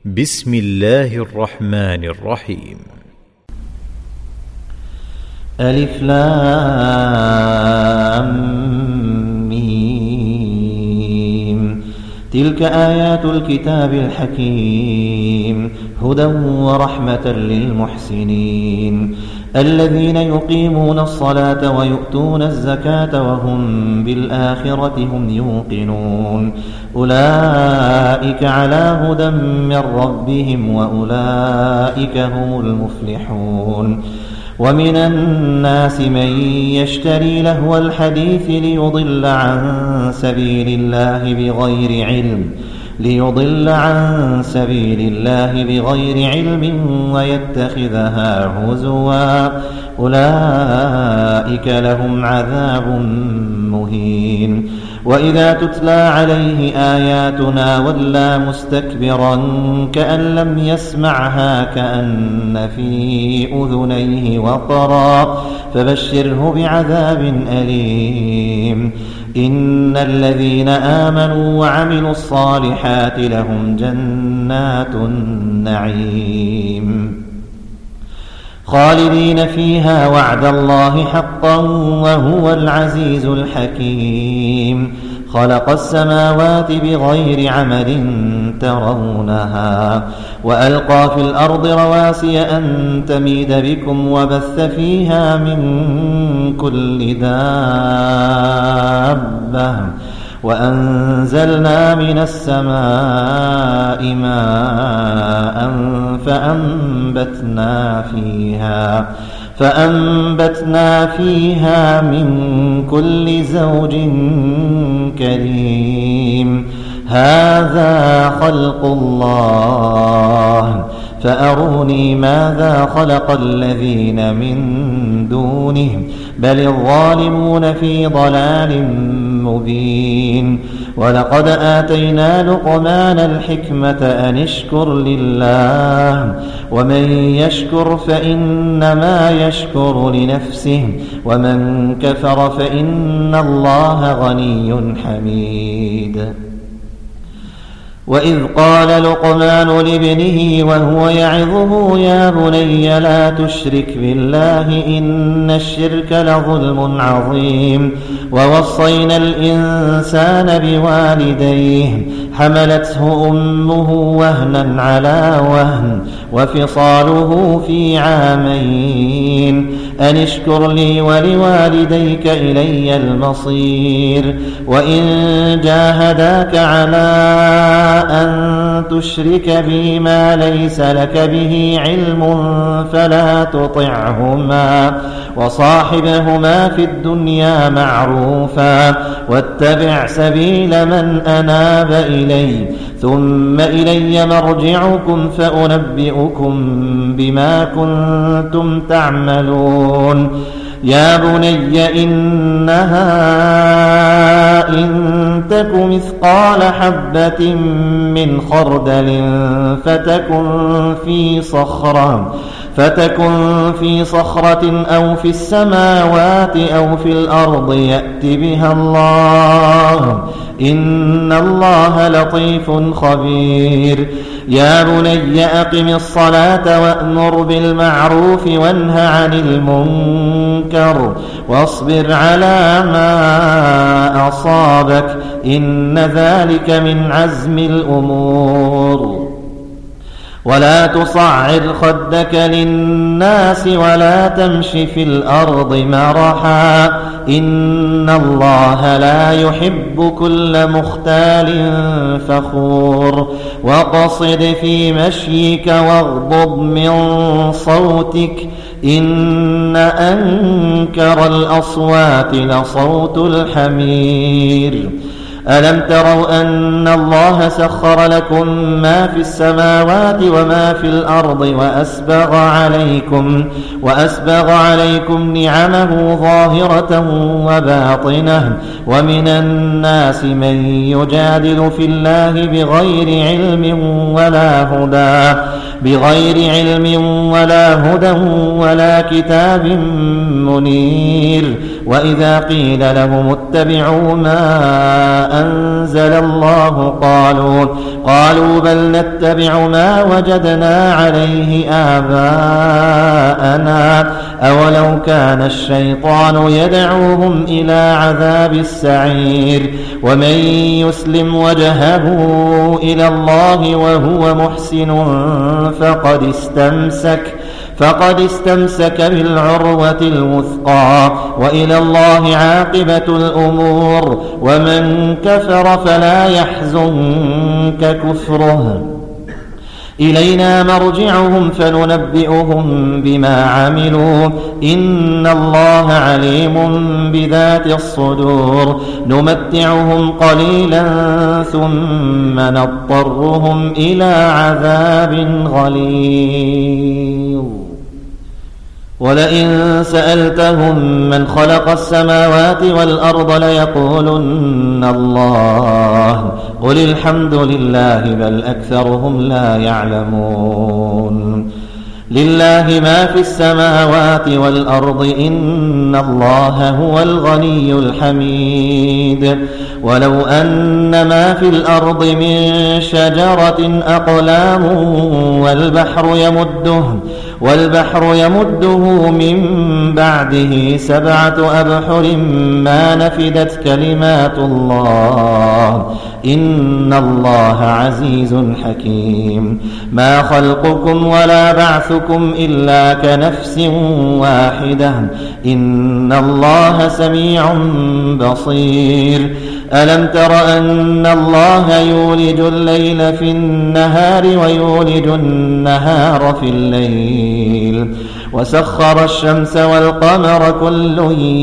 بسم الله الرحمن الرحيم. ألف لام ميم. تلك آيات الكتاب الحكيم هدى ورحمة للمحسنين الذين يقيمون الصلاة ويؤتون الزكاة وهم بالآخرة هم يوقنون أولئك على هدى من ربهم وأولئك هم المفلحون. ومن الناس من يشتري لهو الحديث ليضل عن سبيل الله بغير علم ويتخذها هزوا أولئك لهم عذاب مهين. وإذا تتلى عليه آياتنا ولى مستكبرا كأن لم يسمعها كأن في أذنيه وقرا فبشره بعذاب أليم. إن الذين آمنوا وعملوا الصالحات لهم جنات النعيم خالدين فيها وعد الله حقا وهو العزيز الحكيم. خلق السماوات بغير عمد ترونها وألقى في الأرض رواسي أن تميد بكم وبث فيها من كل دابة وأنزلنا من السماء ماء فأنبتنا فيها من كل زوج كريم. هذا خلق الله فأروني ماذا خلق الذين من دونه بل الظالمون في ضلال مبين. ولقد آتينا لقمان الحكمة أن اشكر لله ومن يشكر فإنما يشكر لنفسه ومن كفر فإن الله غني حميد. وإذ قال لقمان لابنه وهو يعظه يا بني لا تشرك بالله إن الشرك لظلم عظيم. ووصينا الإنسان بوالديه حملته أمه وهنا على وهن وفصاله في عامين أن اشكر لي ولوالديك إلي المصير. وإن جاهداك على أن تشرك بي ما ليس لك به علم فلا تطعهما وصاحبهما في الدنيا معروفا واتبع سبيل من أناب إلي ثم إلي مرجعكم فأنبئكم بما كنتم تعملون. يا بني إنها إن تك مثقال حبة من خردل فتكن في صخرة أو في السماوات أو في الأرض يأت بها الله إن الله لطيف خبير. يا بني أقم الصلاة وأمر بالمعروف وانه عن المنكر واصبر على ما أصابك إن ذلك من عزم الأمور. ولا تصعر خدك للناس ولا تمش في الأرض مرحا إن الله لا يحب كل مختال فخور. وقصد في مشيك واغضض من صوتك إن أنكر الأصوات لصوت الحمير. ألم تروا أن الله سخر لكم ما في السماوات وما في الأرض وأسبغ عليكم نعمه ظاهرة وباطنة ومن الناس من يجادل في الله بغير علم ولا هدى ولا كتاب منير. وإذا قيل لهم اتبعوا ما أنزل الله قالوا بل نتبع ما وجدنا عليه آباءنا أولو كان الشيطان يدعوهم إلى عذاب السعير ومن يسلم وجهه إلى الله وهو محسن فقد استمسك بالعروة الوثقى وإلى الله عاقبة الأمور ومن كفر فلا يحزنك كفره إلينا مرجعهم فننبئهم بما عملوا إن الله عليم بذات الصدور نمتعهم قليلا ثم نضطرهم إلى عذاب غليظ ولئن سألتهم من خلق السماوات والأرض ليقولن الله قل الحمد لله بل أكثرهم لا يعلمون لله ما في السماوات والأرض إن الله هو الغني الحميد ولو أن ما في الأرض من شجرة أقلام والبحر يمده من بعده 7 أبحر ما نفدت كلمات الله إن الله عزيز حكيم ما خلقكم ولا بعثكم إلا كنفس واحدة إن الله سميع بصير ألم تر أن الله يولج الليل في النهار ويولج النهار في الليل وسخر الشمس والقمر كل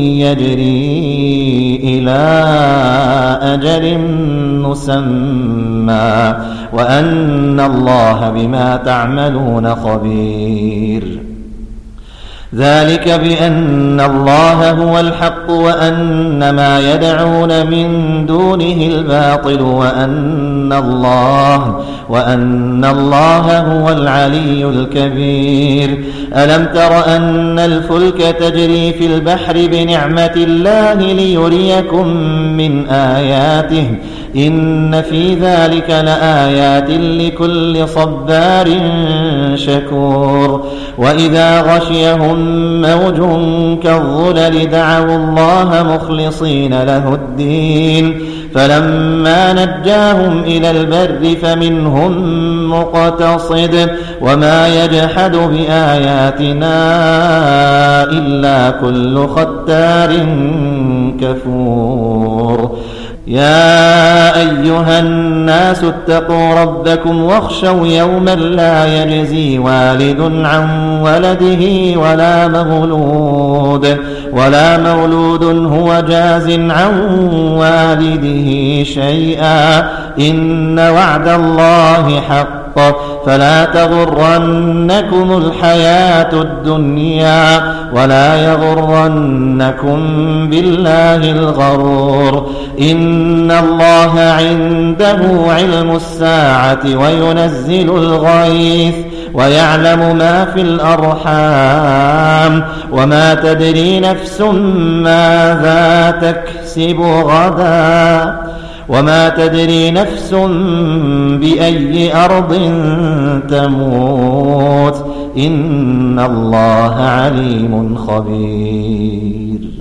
يجري إلى أجل مسمى وأن الله بما تعملون خبير ذلك بأن الله هو الحق وأن ما يدعون من دونه الباطل وأن الله هو العلي الكبير ألم تر أن الفلك تجري في البحر بنعمة الله ليريكم من آياته إن في ذلك لآيات لكل صبار شكور وإذا غشيهم موج كالظلل دعوا الله مخلصين له الدين فلما نجاهم إلى البر فمنهم مقتصد وما يجحد بآياتنا إلا كل ختار كفور يا أيها الناس اتقوا ربكم واخشوا يوما لا يجزي والد عن ولده ولا مولود هو جاز عن والده شيئا إن وعد الله حق فلا تغرنكم الحياة الدنيا ولا يغرنكم بالله الغرور إن الله عنده علم الساعة وينزل الغيث ويعلم ما في الأرحام وما تدري نفس ماذا تكسب غدا وما تدري نفس بأي أرض تموت إن الله عليم خبير